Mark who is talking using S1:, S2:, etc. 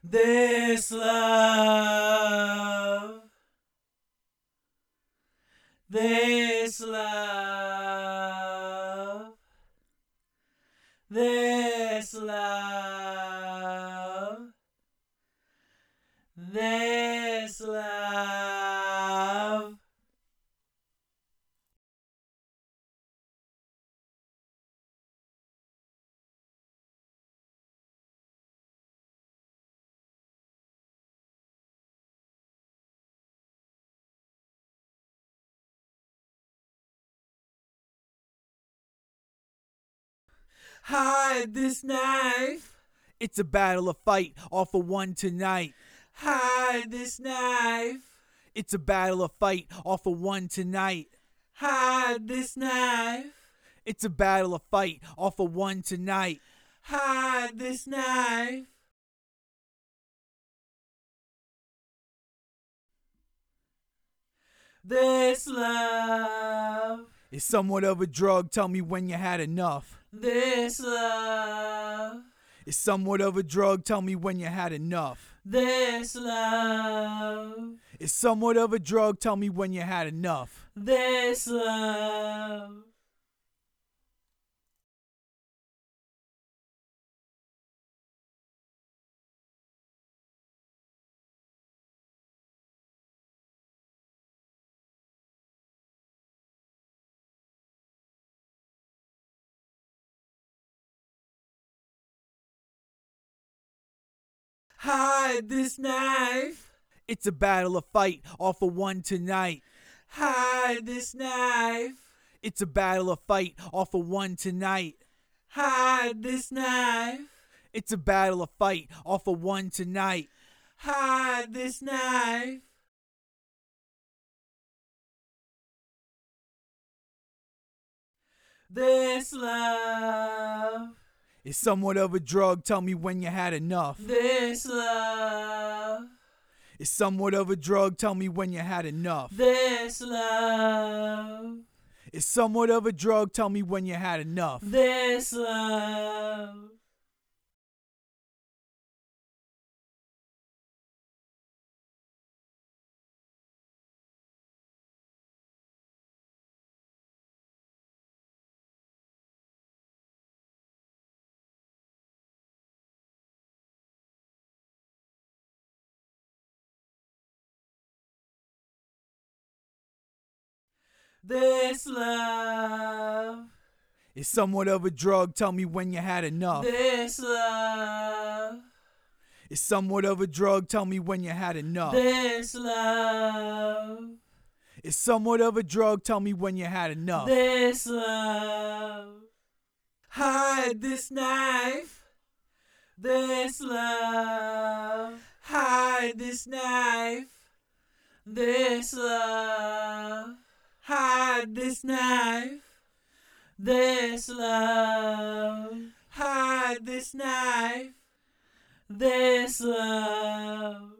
S1: This love, this love, this love, this love. Hide this knife.
S2: It's a battle, a fight, all for one tonight.
S1: Hide this knife.
S2: It's a battle, a fight, all for one tonight.
S1: Hide this knife.
S2: It's a battle, a fight, all for one tonight.
S1: Hide this knife. This love
S2: is somewhat of a drug, tell me when you had enough.
S1: This love
S2: is somewhat of a drug, tell me when you had enough.
S1: This love
S2: is somewhat of a drug, tell me when you had enough.
S1: This love. Hide this knife.
S2: It's a battle, a fight, all for one tonight.
S1: Hide this knife.
S2: It's a battle, a fight, all for one tonight.
S1: Hide this knife.
S2: It's a battle, a fight, all for one tonight.
S1: Hide this knife. This love
S2: is somewhat of a drug, tell me when you had enough.
S1: This love
S2: is somewhat of a drug, tell me when you had enough.
S1: This love
S2: is somewhat of a drug, tell me when you had enough.
S1: This love. This love
S2: is somewhat of a drug, tell me when you had enough.
S1: This love
S2: is somewhat of a drug, tell me when you had enough.
S1: This love
S2: is somewhat of a drug, tell me when you had enough.
S1: This love. Hide this knife. This love. Hide this knife. This love. Hide this knife. This love. Hide this knife. This love.